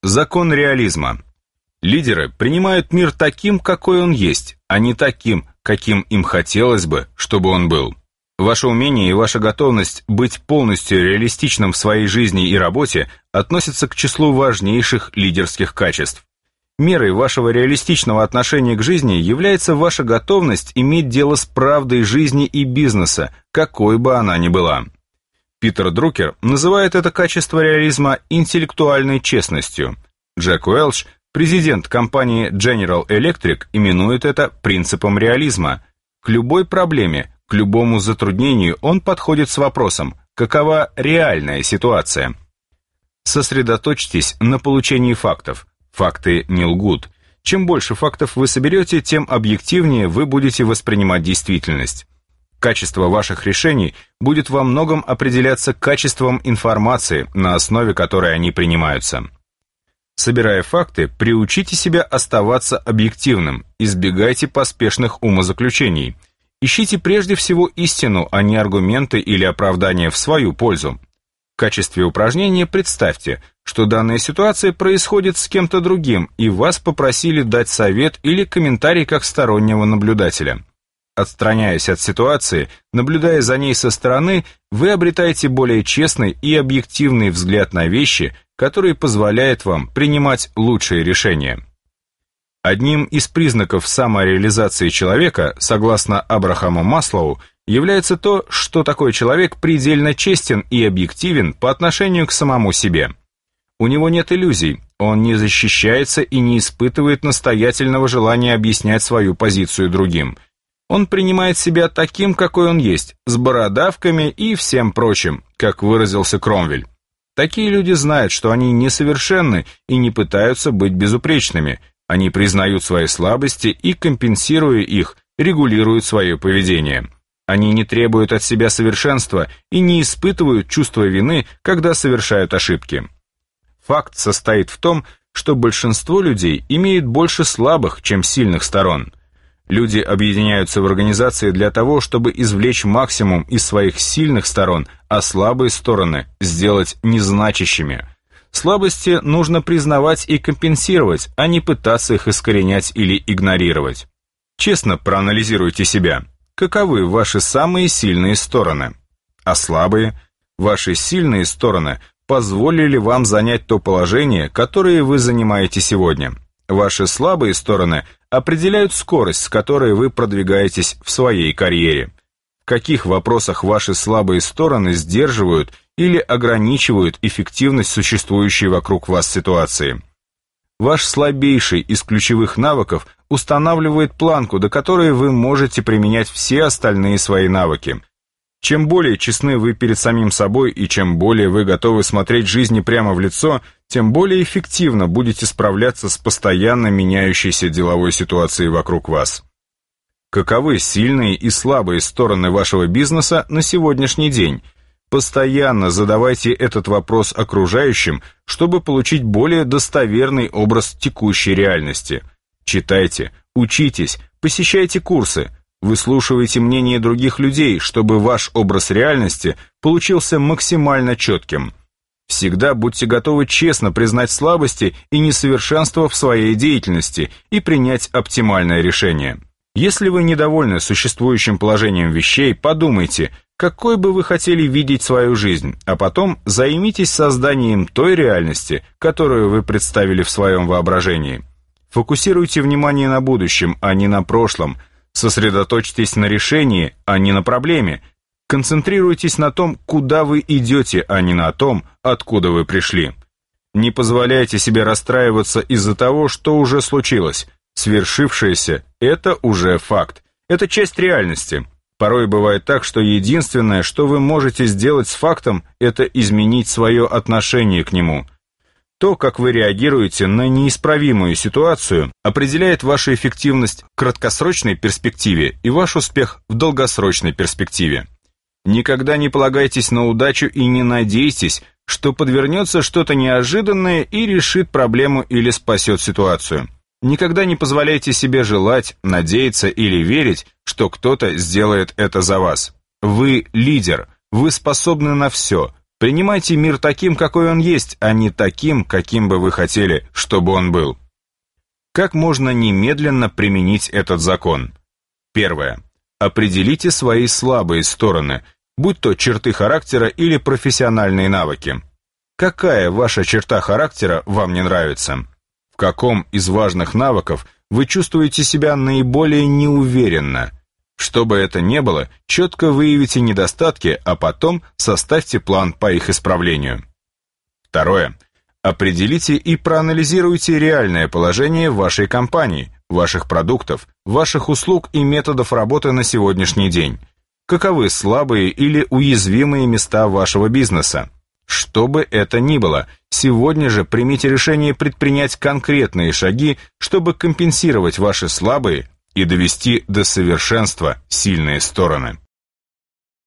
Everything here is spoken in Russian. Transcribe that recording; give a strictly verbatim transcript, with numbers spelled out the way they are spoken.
Закон реализма. Лидеры принимают мир таким, какой он есть, а не таким, каким им хотелось бы, чтобы он был. Ваше умение и ваша готовность быть полностью реалистичным в своей жизни и работе относятся к числу важнейших лидерских качеств. Мерой вашего реалистичного отношения к жизни является ваша готовность иметь дело с правдой жизни и бизнеса, какой бы она ни была. Питер Друкер называет это качество реализма интеллектуальной честностью. Джек Уэлч, президент компании General Electric, именует это принципом реализма. К любой проблеме, к любому затруднению он подходит с вопросом: какова реальная ситуация? Сосредоточьтесь на получении фактов. Факты не лгут. Чем больше фактов вы соберете, тем объективнее вы будете воспринимать действительность. Качество ваших решений будет во многом определяться качеством информации, на основе которой они принимаются. Собирая факты, приучите себя оставаться объективным, избегайте поспешных умозаключений. Ищите прежде всего истину, а не аргументы или оправдания в свою пользу. В качестве упражнения представьте, что данная ситуация происходит с кем-то другим, и вас попросили дать совет или комментарий как стороннего наблюдателя. Отстраняясь от ситуации, наблюдая за ней со стороны, вы обретаете более честный и объективный взгляд на вещи, который позволяет вам принимать лучшие решения. Одним из признаков самореализации человека, согласно Абрахаму Маслоу, является то, что такой человек предельно честен и объективен по отношению к самому себе. У него нет иллюзий, он не защищается и не испытывает настоятельного желания объяснять свою позицию другим. Он принимает себя таким, какой он есть, с бородавками и всем прочим, как выразился Кромвель. Такие люди знают, что они несовершенны и не пытаются быть безупречными. Они признают свои слабости и, компенсируя их, регулируют свое поведение. Они не требуют от себя совершенства и не испытывают чувства вины, когда совершают ошибки. Факт состоит в том, что большинство людей имеет больше слабых, чем сильных сторон. Люди объединяются в организации для того, чтобы извлечь максимум из своих сильных сторон, а слабые стороны сделать незначащими. Слабости нужно признавать и компенсировать, а не пытаться их искоренять или игнорировать. Честно проанализируйте себя. Каковы ваши самые сильные стороны? А слабые? Ваши сильные стороны позволили вам занять то положение, которое вы занимаете сегодня. Ваши слабые стороны определяют скорость, с которой вы продвигаетесь в своей карьере. В каких вопросах ваши слабые стороны сдерживают или ограничивают эффективность существующей вокруг вас ситуации. Ваш слабейший из ключевых навыков устанавливает планку, до которой вы можете применять все остальные свои навыки. Чем более честны вы перед самим собой и чем более вы готовы смотреть жизни прямо в лицо, тем более эффективно будете справляться с постоянно меняющейся деловой ситуацией вокруг вас. Каковы сильные и слабые стороны вашего бизнеса на сегодняшний день? Постоянно задавайте этот вопрос окружающим, чтобы получить более достоверный образ текущей реальности. Читайте, учитесь, посещайте курсы, выслушивайте мнение других людей, чтобы ваш образ реальности получился максимально четким. Всегда будьте готовы честно признать слабости и несовершенства в своей деятельности и принять оптимальное решение. Если вы недовольны существующим положением вещей, подумайте, какой бы вы хотели видеть свою жизнь, а потом займитесь созданием той реальности, которую вы представили в своем воображении. Фокусируйте внимание на будущем, а не на прошлом. Сосредоточьтесь на решении, а не на проблеме. Концентрируйтесь на том, куда вы идете, а не на том, откуда вы пришли. Не позволяйте себе расстраиваться из-за того, что уже случилось. Свершившееся – это уже факт. Это часть реальности. Порой бывает так, что единственное, что вы можете сделать с фактом, это изменить свое отношение к нему. То, как вы реагируете на неисправимую ситуацию, определяет вашу эффективность в краткосрочной перспективе и ваш успех в долгосрочной перспективе. Никогда не полагайтесь на удачу и не надейтесь, что подвернется что-то неожиданное и решит проблему или спасет ситуацию. Никогда не позволяйте себе желать, надеяться или верить, что кто-то сделает это за вас. Вы лидер, вы способны на все. Принимайте мир таким, какой он есть, а не таким, каким бы вы хотели, чтобы он был. Как можно немедленно применить этот закон? Первое. Определите свои слабые стороны, будь то черты характера или профессиональные навыки. Какая ваша черта характера вам не нравится? В каком из важных навыков вы чувствуете себя наиболее неуверенно? Что бы это ни было, четко выявите недостатки, а потом составьте план по их исправлению. Второе. Определите и проанализируйте реальное положение вашей компании, ваших продуктов, ваших услуг и методов работы на сегодняшний день. Каковы слабые или уязвимые места вашего бизнеса? Что бы это ни было, сегодня же примите решение предпринять конкретные шаги, чтобы компенсировать ваши слабые и довести до совершенства сильные стороны.